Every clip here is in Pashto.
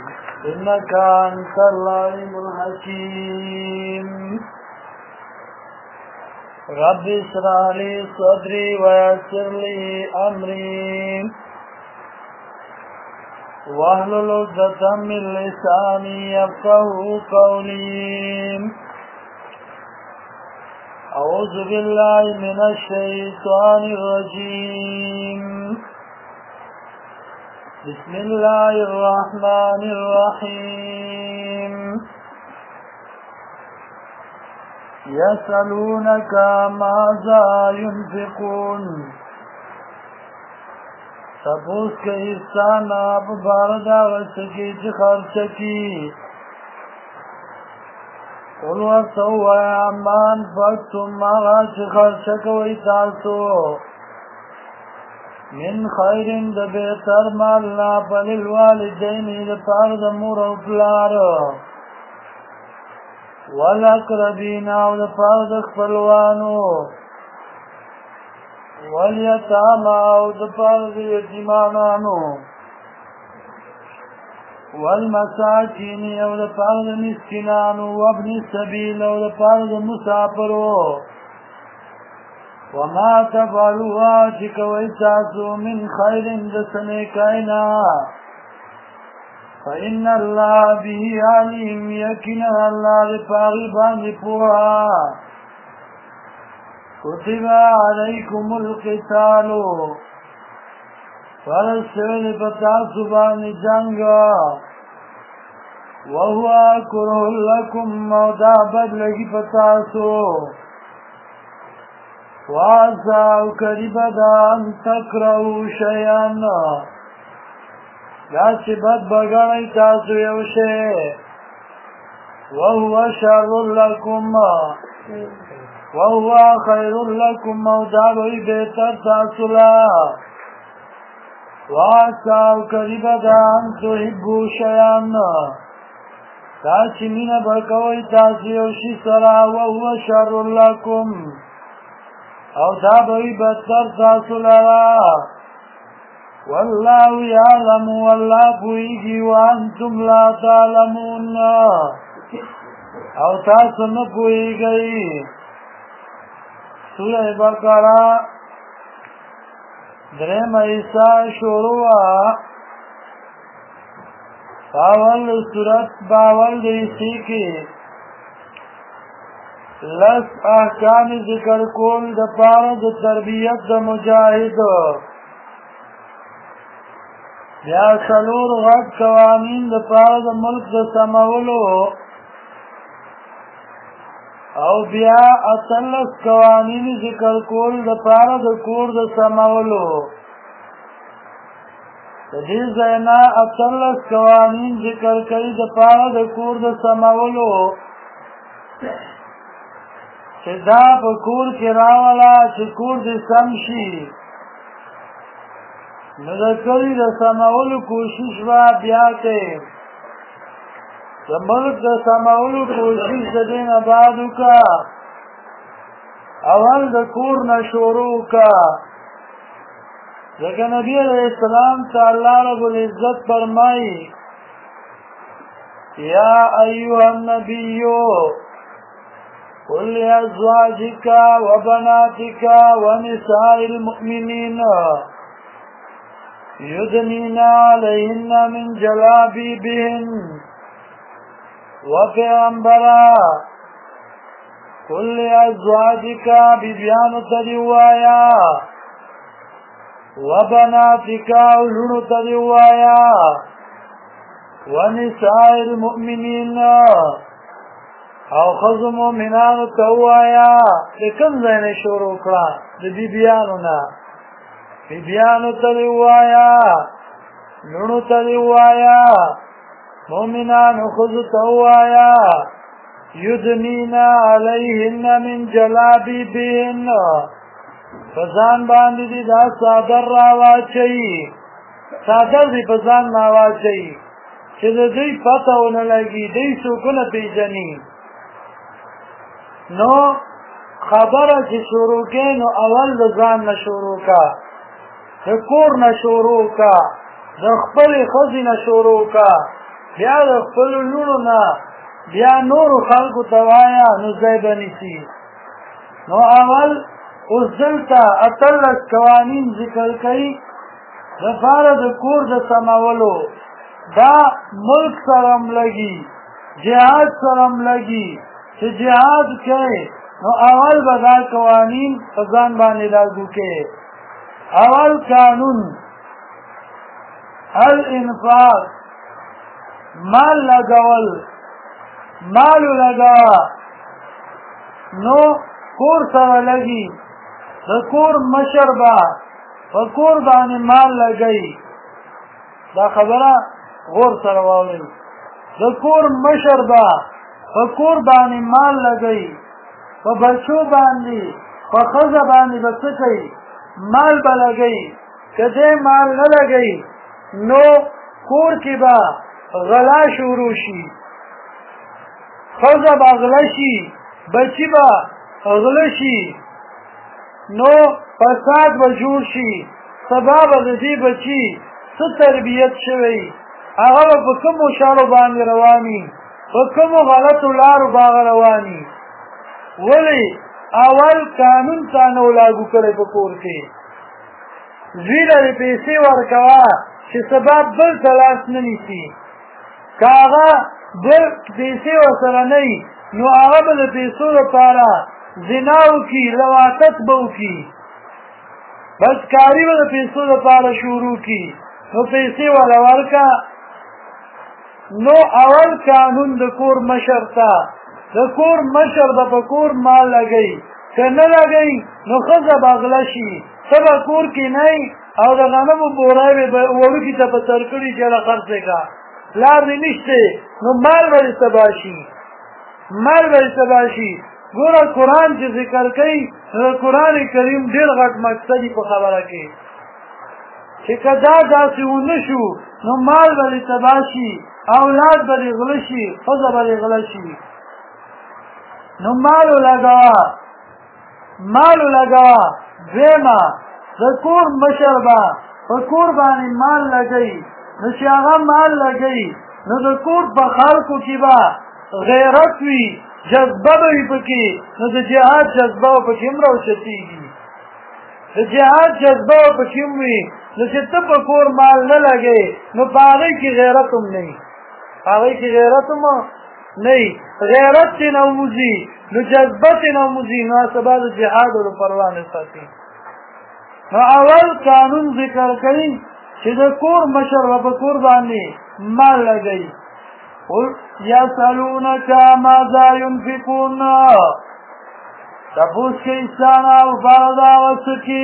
إنك أنت العليم الحكيم رب اشرح لي صدري ويسر لي أمري واحلل عقدة من لساني يفقهوا قولي أعوذ بالله من الشيطان الرجيم بسم الله الرحمن الرحيم يسألونك ماذا ينفقون تپوس کئی استانا بباردا وسکی چی خرچکی قل ورطو امان فاکتم ماغا چی خرچکوی تاسو من خیرن د بہتر مالنا فللوالدین د پار د مور او پلار والاقربین او د پار د خپلوانو والیتاما او د پار د یتیمانانو والمساکین او د پار د مسکینانو وابن السبیل او د پار د مسافرو وما تفعلوا چکوی تاسو من خیر دسنیکائنا فإن اللہ به علیم یقینا اللہ پاغی باندی پوها کتب علیکم القتال فرسول پتاسو باندی جنگا وهو کرہ لکم مودا بدلگی پتاسو وعسى قريبا ان تكرهوا شيئا لا شبت بغني تاسو یو شی وهو شر لكم وهو خير لكم موضوعي بهتر تاسو لا وعسى قريبا ان تحبوا شيئا لا شمين بكوي تاسو یو شی سرا وهو شر لكم او دا بھئی بدتر تاسو لرا واللہ یعلم واللہ پوئیگی وانتم لا تعلمون او تاسو نپوئیگئی سورہ بقرہ درم ایسا شروع باول سورت باول دیسی کی لس احکام ذکر کول د پاره د تربیت د مجاهد بیا څلور غټ قوانین د پاره د ملک د سمولو او بیا اتلس قوانین ذکر کول د پاره د کور د سمولو د دې ځاینا اتلس قوانین ذکر کوي د پاره د کور د سمولو چې دا په کور کې راولا چې کور دې سم شي نو د کلي د سمولو کوشش به بیا کوي د ملک د سمولو کوشش د دې نه بعد وکړه اول د کور نه شروع وکړه ځکه نبي علیه السلام ته الله رب العزت فرمایي یا ایها النبی قل لأزواجك وبناتك ونساء المؤمنين يدنين عليهن من جلابيبهن وفيغمبرا قل لأزواجك ببيان تدوايا وبناتك ولن تدوايا ونساء المؤمنين او خزو مومنانو توایا لکم زین شروع کرا دی بیبیانو نا بیبیانو توایا نونو توایا مومنانو خزو توایا یدنینا علیهن من جلابیبهن فزان باندی دی دا صادر راواچی صادر دی فزان ماواچی چه دی پتاو نلگی دی سوکن پیجنی نو خبره چې شروع کې نو اول د ځان نه شروع کا د کور نه شروع کا د خپل خزینه شروع کا بیا د خپلو لوڼو نه بیا نورو خلکو ته وایه نو ځای به نیسي. نو اول اوس دلته 18 قوانین ذکر کوي دپاره د کور د سمولو. دا ملک سره هم لګي، جهاد سره هم لګي. چې جهاد کوي نو اول به دا قوانین په ځان باندې لاګو کوي. اول قانون الانفاق، مال لګول، مالو لګوه. نو کور سره لګي، د کور مشر به په کور باندې مال لګوي. دا خبره غور سره واورئ. د کور مشر به په کور باندې مال لګوي، په بچو باندې په ښځه باندې به څه کوي؟ مال به لګوي. که دی مال نه لګوي نو کور کې به غلا شروع شي، ښځه به غله شي، بچي به غله شي، نو فساد به جوړ شي. سبا به د دې بچي څه تربیت شوی هغه به په کومو شاړو باندې رواني، په کومو غلطو لارو باغه رواني. ولې اول قانون تا نه لاګو کړی په کور کې. زوی له پیسې ورکوه چې سبا بل ته لاس نه نیسي. که هغه بل پیسې ورسره نه وي نو هغه به د پیسو لپاره زنا وکړي، لواطت به وکړي، بدکاري به د پیسو لپاره شروع کړي. نو پیسې وله ورکه. نو اول قانون د کور مشر ته، د کور مشر به په کور مال لګوي. که نه لګوي نو ښځه به غله شي، ته به کور کې نه او د غنمو بورای به وړوکي ته په سر کړي چې هله خرڅې کړه، لار دې نشته نو مال به دې تباه شي، مال به دې تباه شي. ګوره قرآن چې ذکر کوي نو د قرآن کریم ډېر غټ مقصد په خبره کې چې که دا داسې ونه شو نو مال به دې تباه شي، اولاد به دې غله شي، ښځه به دې غله شي. نو مالو لګوه، مالو لګوه. دویمه د کور مشر به په کور باندې مال لګوي. نو چې هغه مال لګوي نو د کور په خلکو کې به غیرت وي، جذبه به وي پکې. نو د جهاد جذبه به پکې هم راوچتېږي، د جهاد جذبه به پکې هم وي. نو چې ته په کور مال نه لګوې نو په هغې کې غیرت هم نه وي، په هغې کې غیرت هم نه وي. غیرت چې نه وموځي نو جذبه چې نه وموځي نو سبا د جهاد ورو پروا نه ساتي. نو اول قانون ذکر کوي چې د کور مشر به په کور باندې مال لګوي. یسألونک ماذا ينفقون، تپوس کوي ستانه لپاره د هغه څه کې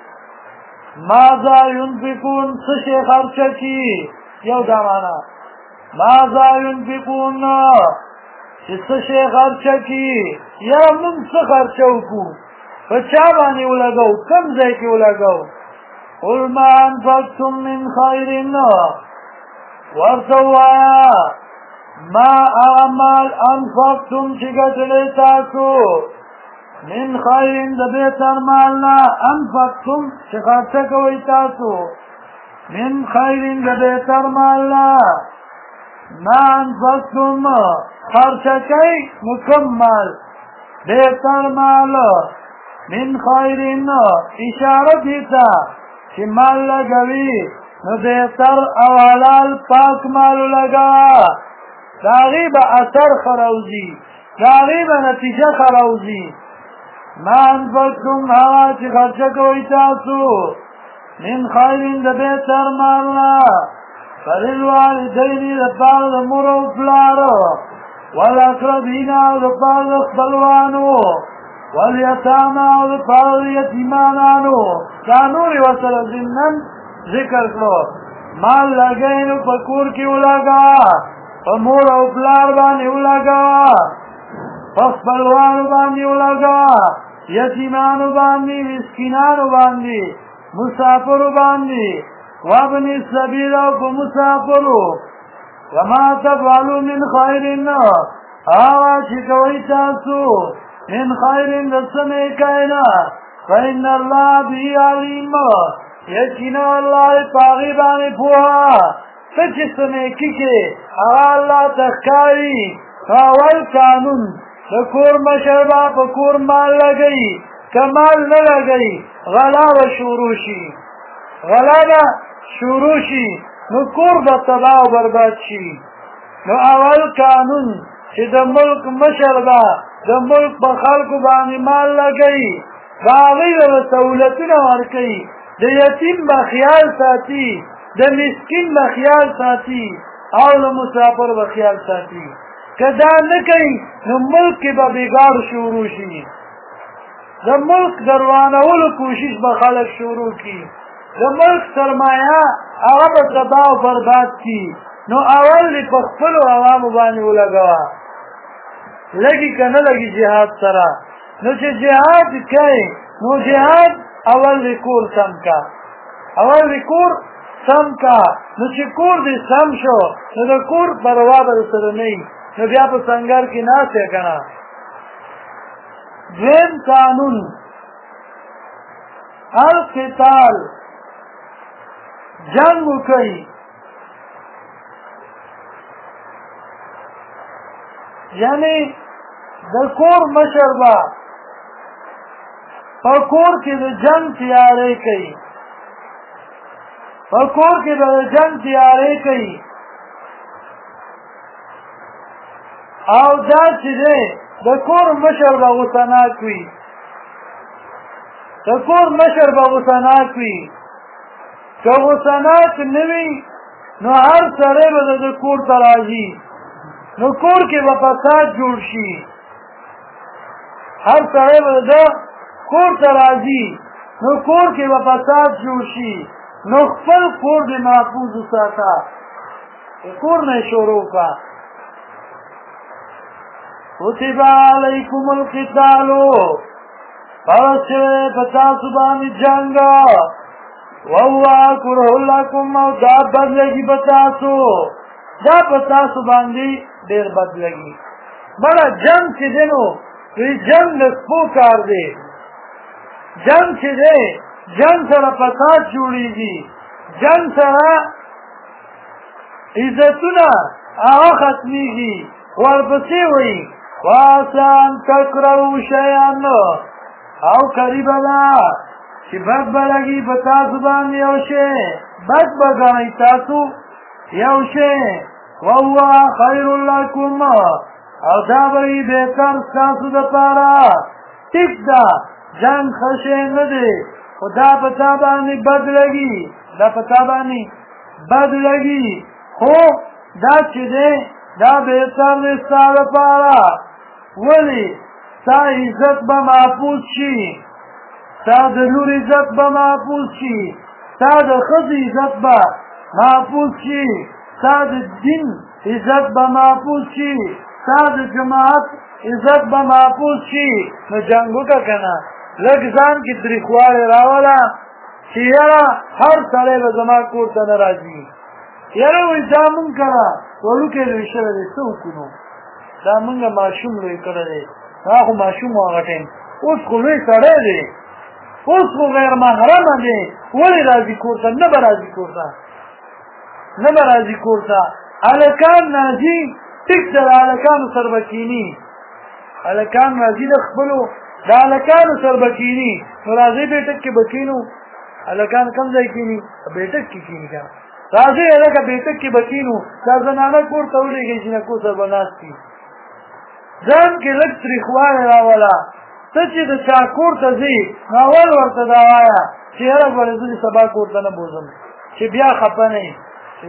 ماذا ينفقون، څه شی خرچه کړي. یو دا معنا ماذا ينفقون چې څه شی خرچه کړي. یاره موږ څه خرچه وکړو، په چا باندې ولګو، کوم ځای کې ولګو. قل ما انفقتم من خیر، ورته ووایه ما هغه مال انفقتم چې ګټلی تاسو من خیر د بهتر مال نه، انفقتم چې خرچه کوئ تاسو، من خیر د بهتر مال نه. ما انفقتم خرچه کوئ نو کوم مال؟ بهتر مال. من خیر اشاره دې ته چې مال لګوي نو بهتر او حلال پاک مالو لګوه. د هغې به اثر ښه راوځي، د هغې به نتیجه ښه راوځي. ما انفقتم هغه چې خرچه کوئ تاسو من خیر د بهتر مال نه، فللوالدین دپاره د مور او پلار، والاقربین او دپاره د خپلوانو، والیتاما او دپاره د یتیمانانو. دا نور یې ورسره ضمناً ذکر کړو. مال لګوئ نو په کور کې ولګوه، په مور او پلار باندې ولګوه، په خپلوانو باندې ولګوه، یتیمانو باندې، مسکینانو باندې، مسافرو باندې، وابن السبیل او په مسافرو. وما تفعلوا من خیر، هغه چې کوئ تاسو من خیر د څه نیکۍ نه، فإن الله به علیم، یقینا الله په هغې باندې پوهه. ته چې څه نیکي کې هغه الله ته ښکاري اول قانون د کور مشر به په کور مال لګوي که مال نه لګوي غلا به شروع شي نو کور به تباه او برباد شي نو اول قانون چې د ملک مشر به د ملک په خلکو باندې مال لګوي د هغوی به سهولتونه ورکوي د یتیم به خیال ساتي د مسکین به خیال ساتي او د مسافر به خیال ساتي که دا نه کوي نو ملک کې به بګاړ شروع شي د ملک دروانولو کوشش به خلک شروع کړي د ملک سرمایه هغه به تباه او برباد کړي نو اول دې په خپلو عوامو باندې ولګوه لګي که نه لګي جهاد سره نو چې جهاد کوي نو جهاد اول دې کور سم کا نو چې کور دې سم شو نو د کور پروا به سره نه وي نو بیا په سنګر کې ناست یې که نه دویم قانون القتال جنگ وکړي یعنی د کور مشر به په کور کې د جنگ تیاری کوي او دا چې دی د کور مشر به غوسناک وي که غوسناک نه وي نو هر سړی به د کور ته راځي نو کور کې به فساد جوړ شي نو خپل کور دې محفوظ وساته کور نه شروع کا کتب علیکم القتال پرچه پتاسو باندې جنگ وهو کرہ لکم او دا بد لگی پتاسو باندې ډیر بد لگی بڑا جنگ چې دینو وی جنگ نسپو کار دی جنگ چې دی جنگ سره فساد جوړیږي جنگ سره عزتونه هغه ختمیږي ورپسې وی واسان تکرهو شیئا او قریبه ده چې بد به لګي په تاسو باندې یو شی بد به ګڼئ تاسو یو شی وهو خیر لکم او دا به وي بهتر ستاسو دپاره ټیک ده جنګ ښه شی نه دی خو دا په تا باندې بد لګي خو دا چې دی دا بهتر دی ستا دپاره ولې ستا عزت به محفوظ شي ستا د لور عزت به محفوظ شي ستا د ښځې عزت به محفوظ شي ستا د دین عزت به محفوظ شي ستا د جماعت عزت به محفوظ شي نو جنګ وکړه که نه لږ ځان کې تریخوالی راوله چې یاره هر سړی به زما کور ته نه راځي یاره وایي دا مونږ کره وړوکی لوی شوی دی څه وکړو دا مونږه ماشوم لوی کړی دی دا خو ماشوم و هغه ټایم اوس خو لوی سړی دی اوس خو غیر محرمه دی ولې راځي کور ته نه به راځي کور ته هلکان راځي ټیک ده د هلکانو سر به کیني هلکان راځي د خپلو د هلکانو سر به کیني نو راځئ بیټک کې به کینو هلکان کوم ځای کیني بیټک کې کیني که راځئ هلکه بیټک کې به کینو دا زنانه کور ته ولېږئ چې نه کور سر به ناست وي ځان کې لږ تریخوالی راوله ته چې د چا کور ته ځې نو اول ورته دا وایه چې یاره ګورې زه دې سبا کور ته نه بوځم چې بیا خفه نه یې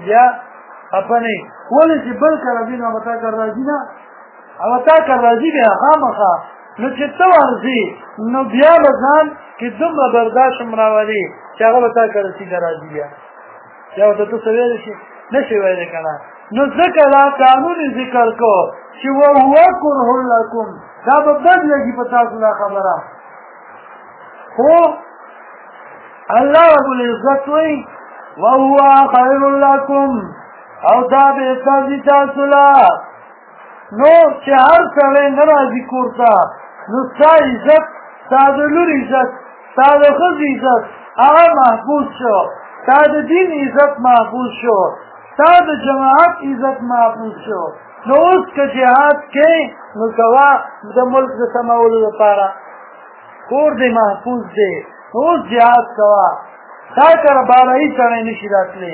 ولې چې بل کله ځي نو هغه تا کره راځي نه هغه تا کره راځي بیا خامخا نو چې ته ورځې نو بیا به ځان کې دومره برداشت هم راولي چې هغه به تا کره سیده راځي بیا ورته ته څه ویلی شي نه شي ویلی که نه نو ځکه دا قانون ذکر کو چې وهو کرح لکم دا به بد لګي په تاسو دا خبره خو الله رب العزت وایي وهو خیر لکم او دا بهتر دي تاسو له نو چې هر سړی نه راځي کور ته نو ستا عزت ستا د لور عزت ستا د ښځې عزت هغه محفوظ شو ستا د دین عزت محفوظ شو تا د جماعت عزت محفوظ شو نو اوس که جهاد کې نو کوا د ملک د سمولو لپاره کور دې محفوظ دی نو اوس جهاد کوا تا کره بارهی سړی نشي راتلی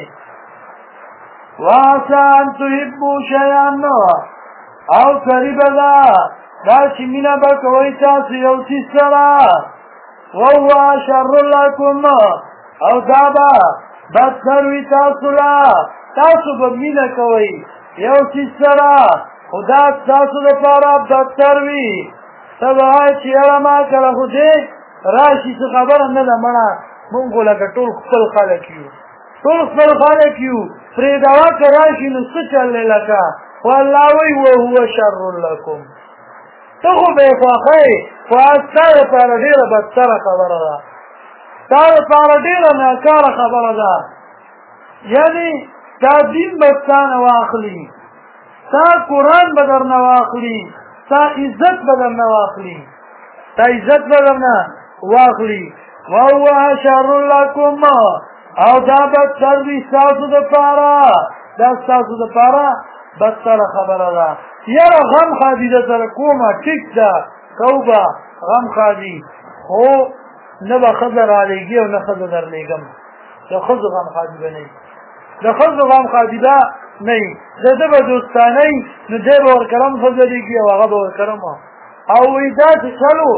وعسى ان تحبوا شيئا او قریبه ده دا چې مینه به کوئ تاسو یو څیز سره وهو شر لکم او دا به بدتر وي تاسو له تاسو به مینه کوئ یو څیز سره خو دا تاسو دپاره بدتر وي ته به وایې چې یاره ما کره خو دې راشي څه خبره نه ده مړه مونږ خو لکه ټول خپل خلک یو ټول خپل خلک یو پرې دوا که راشي نو څه چل دی لکه خو الله وایي وهو شر لکم ته خو به یې خوښئ خو ستا دپاره ډېره بدتره خبره ده ستا دپاره ډېره ناکاره خبره ده یعنې ستا دین به ستا نه واخلي ستا قرآن به در نه واخلي ستا عزت به در نه واخلي ستا عزت به در نه واخلي وهو شر لکم او دا بدتر وي ستاسو دپاره دا ستاسو دپاره بدتره خبره ده یاره غم خادي ده سره کومه ټیک ده کو به غم خادي خو نه به ښځه رالیږي او نه ښځه درلیږم د ښځو غم خادي به نه وي د ښځو غم خادي به نه وي د ده به دوستانه وي نو دی به ورکرم ښځه لیږي او هغه به ورکرم او وایي داسې چلو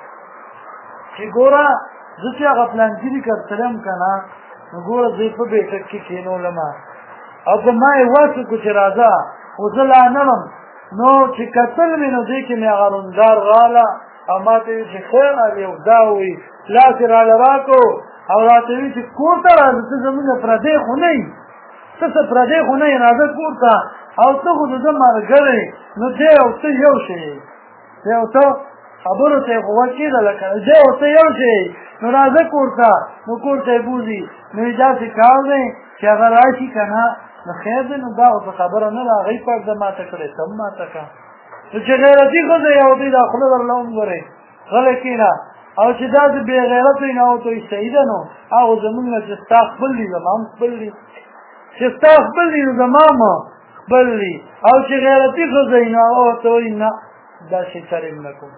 چې ګوره زه چې هغه پلانګیري کرتلم که نه نو ګوره زه په بیټک کې کېنولمه او که ما یې وس وکړو چې راځه خو زه لا نلم نو چې کتل مې نو دې کې مې هغه روندار راله او ما ته ویل چې خیر علي او دا وایي لاس یې راله راکړو او راته ویل چې کور ته راځه ته زمونږ پردی خو نه یي ته څه پردی خو نه یې راځه کور ته او ته خو د ده ملګری نو دی او ته یو شی یې دی او ته خبرو ته یې خو غوږ کېدله که نه دی او ته یو شی یې نو راځه کور ته نو کور ته یې بوځي نو یې داسې کار دی چې هغه راشي که نه نو خیر دی نو دا خو څه خبره نه ده هغوی پرده ماته کړې ته هم ماته کړه نو چې غیرتي ښځه یې او دوی دا خوله درله وګورئ غلی کښېنه او چې داسې بې غیرته وي نو ورته وایي صحیح ده نو هغو زمونږ نه چې ستا خپل دي زما هم خپل دي چې ستا خپل دي نو زما هم خپل دي او چې غیرتي ښځه وي نو هغه ورته وایي نه داسې چرې نه کوم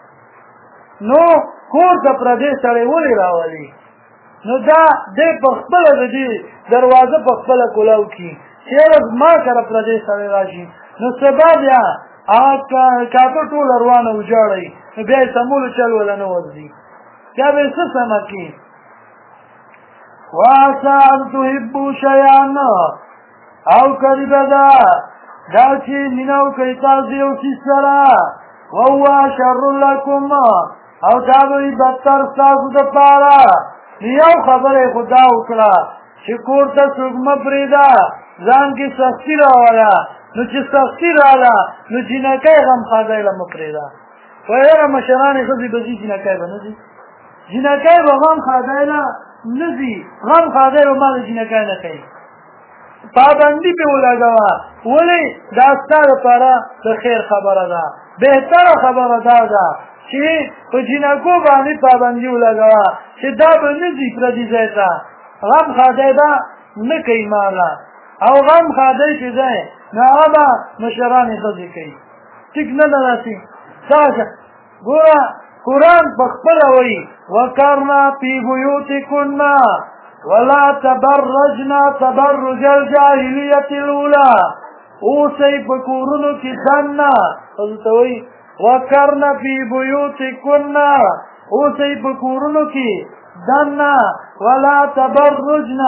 نو کور ته پردی سړی ولې راولي نو دا دی په خپله د دې دروازه په خپله کولاو کړي چې یاره ما سره پردی سړی راشي نو سبا بیا هغه کاپه ټول روانه وجاړئ نو بیا یې سمولو چل وله نه ورځي بیا به یې څه سمه کړي وعسى ان تحبوا شیئا او قریبه ده دا چې مینه وکړئ تاسو یو څیز سره وهو شر لکم او دا به وي بدتر ستاسو دپاره یو خبره یې خو دا وکړه چې کور ته څوک مه پرېږده ځان کې سختي راوله نو چې سختي راله نو جینکۍ غمخادی له مه پرېږده وایي یاره مشرانې ښځې به ځي جینکۍ به نه ځي جینکۍ به غمخادی له نه ځي غمخادی به ما د جینکۍ نه کوي پابندي پې ولګوه ولې دا ستا دپاره د خیر خبره ده بهتره خبره دا ده چې په جینکو باندې پابندي ولګوه چې دا به نه ځي پردي ځای ته غمخادی به نه کوي ماله او غمخادی چې دی نو هغه به مشرانې ښځې کوي ټیک نه ده داسې دغه ګوره قرآن په خپله وایي وکرنا فی بیوتکن ولا تبرجنا تبرج الجاهلیة الاولی اوسئ په کورونو کې دننه ښځو ته وایي وکرنا فی بیوتکن اوسئ په کورونو کې دننه ولا تبرجنا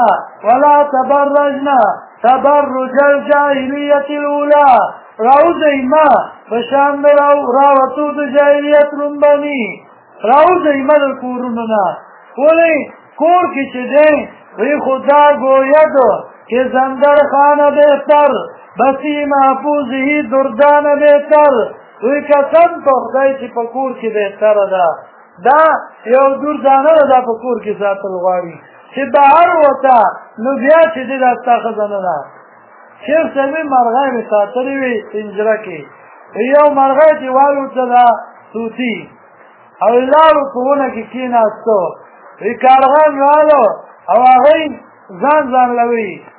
تبرج الجاهلیة الاولی راوځئ ما په شان د راوتو د جاهلیت لومبني راوځئ ما د کورونو نه ولې کور کې چې دی وی خدا گوید که زندر خانه بهتر بسی محفوظهی دردانه بهتر وی قسم په خدای چې په کور کې بهتره ده دا یو دردانه ده دا په کور کې ساتل غواړي چې بهر وته نو بیا چې دی دا ستا ښځه نه ده شیخ صاحبې مرغۍ مې ساتلې وې پنجره کې یو مرغۍ چې والوتله طوطي او لاړو په ونه کې کېناستو وی کارغان راغلو او هغوی ځان له وی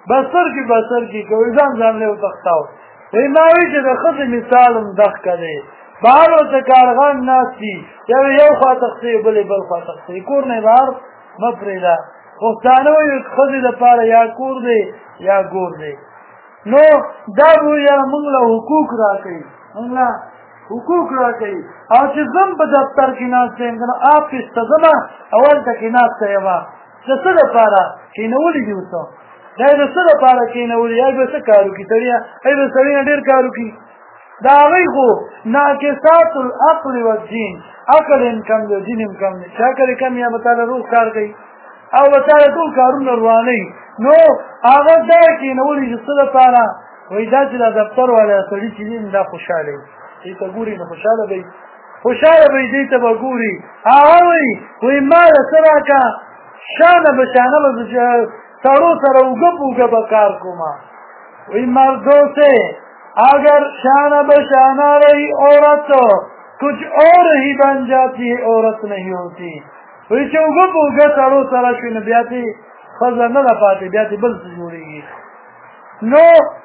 بسر کی کوئی ځان له وتښتاو ما وی چې د ښځې مثال هم دغه دی بهر ورته کارغان ناست دي یو خوا تښتي بلې بل خوا تښتي کور نه بهر مه پرېږده پښتانه وایي ښځې دپاره یا کور دی یا ګور دی نو دا به یاره موږ له حقوق راکوي موږ له حقوق راکوي او چې زم په دفتر کې ناسته یم که نه آفس ته ځمه اولته کې ناسته یمه د څه دپاره کېنولي دي اوسه دا یې د څه دپاره کېنولي یا به څه کار وکړي سړي د سړي نه ډېر کار وکړي دا هغوی خو ناقصات العقل والدین عقل هم کم دی دین هم کم دی چې عقل یې کم یا به تاله روغ کار کوي او به تاله ټول کارونه روانوي نو هغه دا یې کېنولي چې څه دپاره وایي دا چې دا دفتر والا سړي چې دي دا خوشحاله وي دې ته ګوري نو خوشحاله به وي خوشحاله به وي دې ته به ګوري هغه وایي ما له څه راکړه شانه به شانه به سړو سره اوږه په اوږه به کار کومه وایي مردوں سے اگر شانہ بشانہ رہی عورت کچھ اور ہی بن جاتی ہے عورت نہیں ہوتی وی چې اوږه په اوږه سړو سره شوي نو بیا تې ښځه نه ده پاتې بیا تې بل څه جوړېږي نو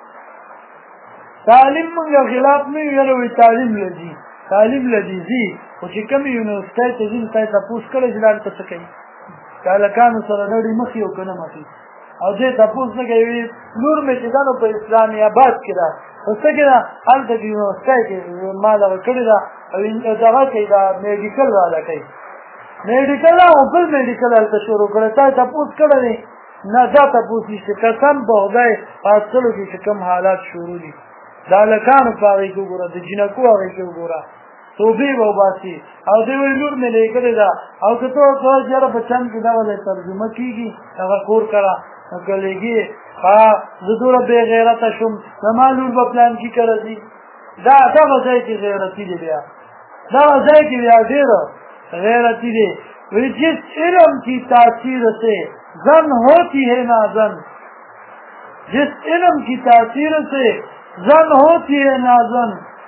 تعلیم مونږ خلاف نه یو یاره وایي تعلیم له دې ځي خو چې کوم یونیورسټۍ ته ځي نو تا یې تپوس کړی چې دا هلته څه کوي که هلکانو سره ډډې مخې او که نه مخې او دې تپوس نه کوي لور مې چې ده نو په اسلامي آباد کې ده خو څه کې ده هلته کې یونیورسټۍ کې ما دغه کړې ده او دغه کوي دا میډیکل والا کوي میډیکل او بل میډیکل هلته شروع کړی تا یې تپوس کړی دی نه دا تپوس نشته قسم په خدای په اصلو کې چې کوم حالات شروع دي د هلکانو په هغې کې وګوره د جینکو هغې کې وګوره توبې به وباسي او دې وایي لور مې لیکلې ده او که ته ورته یاره په چند کې دغه دی ترجمه کېږي هغه کور کره که لګي زه دومره بې غیرته شوم زما لور به پلان کې کره ځي دغه ځای کې غیرتي دی بیا دغه ځای کې بیا ډېر غیرتی دی وایي جس علم کی تاثیر سے زن ہوتی ہے نازن جس علم کی تاثیر سے زن ہوتی ہے نازن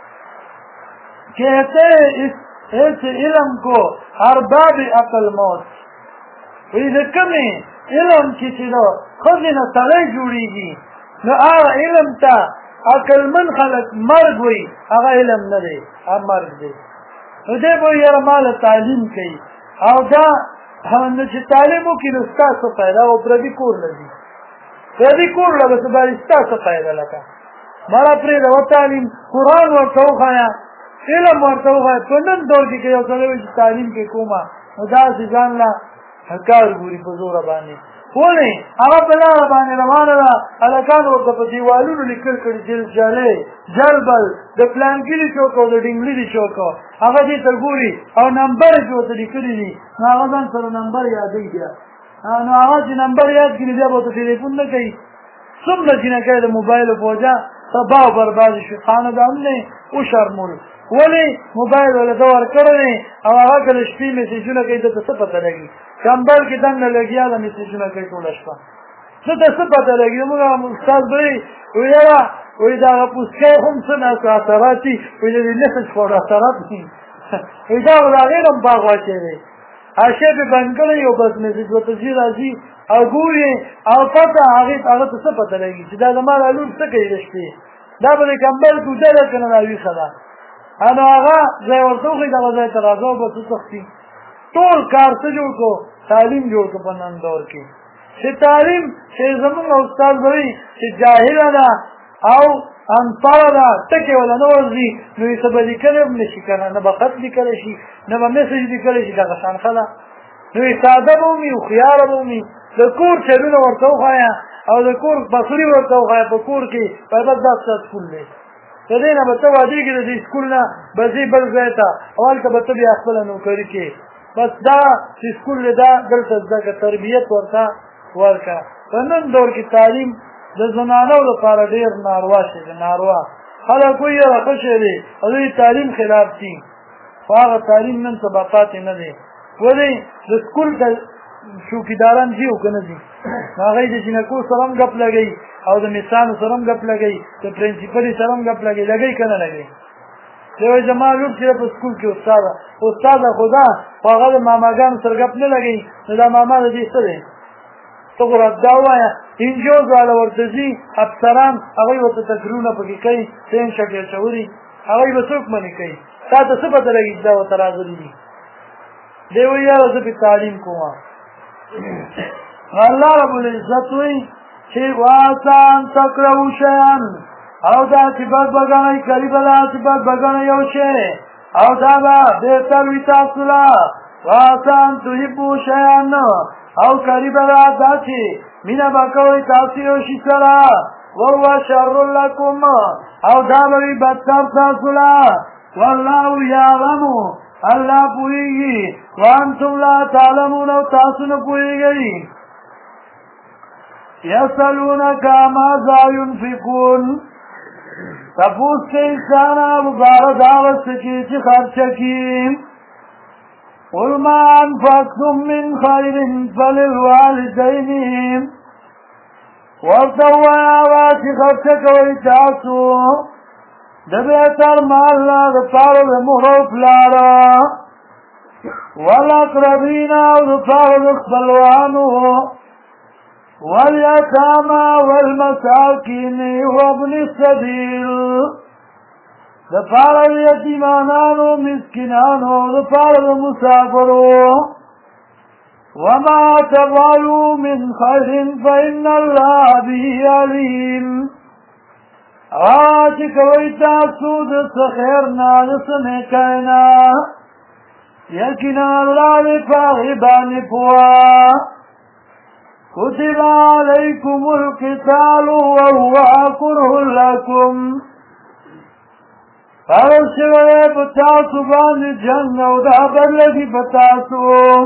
کہتے ہیں اس علم کو ارباب عقل موت وایي د کومې علم چې د ښځې نه سړی جوړېږي نو هغه علم ته عقلمند خلک مرګ وایي هغه علم نه دی هغه مرګ دی نو دی به وایي یاره ما له تعلیم کوي او دا چې تعلیم وکړي نو ستا څه فایده او پردي کور له ځي پردي کور له به څه باندې ستا څه فایده لکه مړه پرېږده و تعلیم قرآن ورته وښایه علم ورته وښایه په نن دور کې که یو سړی وایي چې تعلیم کې کومه نو داسې ځان له کار ګوري په زوره باندې ولې هغه په لاره باندې روانه ده هلکان ورته په دیوالونو لیکل کړي جلجلې جلبل د پلانګي چوک او د ډنګلي چوک هغه دې ته ګوري او نمبر یې ورته لیکلي دي نو هغه ځان سره نمبر یادوي بیا نو هغه چې نمبر یاد کړي بیا به ورته ټلیفون نه کوي څومره جینکۍ د موبایل په وجه تباه او برباد شي خاندان نه وشرمول ولې موبایل ولا دا ورکړی دی او هغه کله شپې میسیجونه کوي دته څه پته لګي کمبل کې دننه لګیا ده میسیجونه کوي ټوله شپه دته څه پته لګي موږ استاد به وایي یاره وایي دا هغه پوسکی هم څه ناسو اثرات دي وایي د دې نسج خو اثرات دي وایي دا خو د هغې نه هم باغ واچوی دی هشې پې بند کړی او بس میسیج ورته ځي راځي او ګوري او پته هغې ته څه پته لګي چې دا زما دا لور څه کوي د شپې دا به د کمبل کوټه ده که نه دا ویښه ده نو هغه ځای ورته وښایي دغه ځای ته راځه او بس وتښتي ټول کار څه جوړ کړو تعلیم جوړ کړو په نن دور کې چې تعلیم چې زمونږ استاد به وایي چې جاهله ده او انپړه ده ټکې وله نه ورځي نو یې څه به لیکلی هم نه شي که نه به خط لیکلی شي نه به میسج لیکلی شي دغه شان ښه ده نو یې ساده به ومي هوښیاره به ومي د کور چلونه ورته وښایه او د کور فخري ورته وښایه په کور کې بس دا ستا سکول دی د دې نه به ته وادېږي د دې سکول نه به ځې بل ځای ته او هلته به ته بیا خپله نوکري کې بس دا چې سکول دی دا دلته زده کړه تربیت ورته ورکړه په نن دور کې تعلیم د زنانو لپاره ډېر ناروا شی دی ناروا خلک وایي یاره ښه شی دی او دوی تعلیم خلاف دي خو هغه تعلیم نن سبا پاتې نه دی ولې د سکول ته شوکیداران ځي او که نه ځي هغوی د جینکو سره هم ګپ لګوي او د میسانو سره هم ګپ لګوي د پرنسپلې سره هم ګپ لګوي که نه لګوي دی وایي زما لور چې په سکول کې استاده خو ده خو هغه د ماماګانو سره ګپ نه لګوي نو دا ماما د دې څه دی ته خو راته دا ووایه انجوز والا ورته ځي افسران هغوی ورته تقریرونه پکې کوي سین شکل چوري هغوی به څوک منې کوي تا ته څه پته لګي دا ورته راغلي دي دی وایي یاره زه پې تعلیم کوم الله رب العزت وایي چې واسه ان تکرهو شیئا او دا صفت بګڼئ قریبه دا صفت بګڼئ یو شی او دا به بهتر وي تاسو له واسه ان تحبو شیئا او قریبه دا داسې مینه به کوئ تاسو یو شي سره وهو شر لکم او دا به وي بدتر تاسو له والله یعلم الله پوهېږي وانتم لا تعلمون او تاسو نه پوهېږئ یسألونک ماذا ينفقون تپوس کوي انسانه باره د هغه څه چې خرچه کړي قل ما انفقتم من خیر فللوالدین ورته ووایه هغه چې خرچه کوئ تاسو د بهتر مال نه دپاره د مور او پلاره والاقربین او دپاره د خپلوانو والیتاما والمساکین وابن السبیل دپاره د یتیمانانو مسکینانو دپاره د مسافرو وما تفعلوا من خیر فإن الله به علیم چې کوئ تاسو د څه خیر نه د څه نیکۍ نه یقینا الله دې په هغې باندې پوه كتب عليكم القتال وهو كره لكم فرض شوی په تاسو باندې جنګ او دا بدلګي په تاسو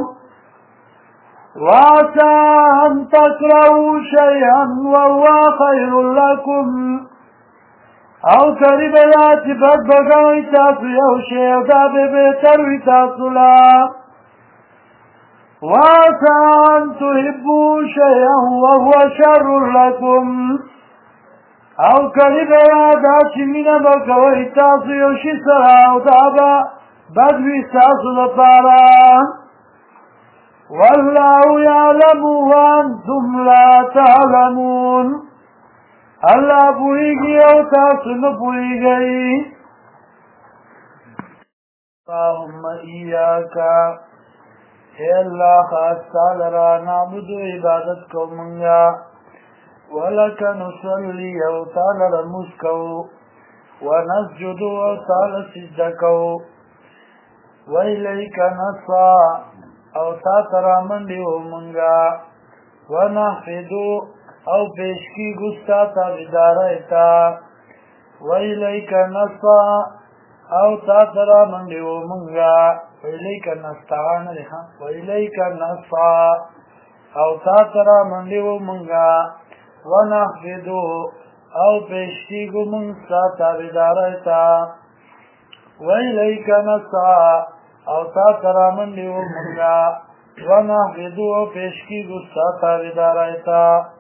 وعسى أن تكرهوا شيئا وهو خير لكم او قریب دا چې بد بګوئ تاسو یو شی او دا به بهتر وي تاسو له وعسى أن تحبوا شيئا وهو شر لكم او قریب دا چې مینه به کوئ تاسو یو شي سره او دا به بد وي ستاسو لپاره والله يعلم وانتم لا تعلمون الله پوهیږي او تاسو نه پوهیږئ اللهم ایاک اے الله خاص تعالی را نعبد عبادت کو منگا ولک نصلی او تعالی را مسکو ونسجد او تعالی سجده کو ویلیک نصا او تا ترامندی و منگا ونحفظو او پیشکی گستا تابدارائتا ویلیک نصا او تا ترامندی و منگا ویلیک نستعان لها ویلیک نصا او تا ترامندی و منگا ونحفظو او پیشکی گو منگستا تابدارائتا ویلیک نصا او تا ترامندی و منگا ونحفظو او پیشکی گستا تابدارائتا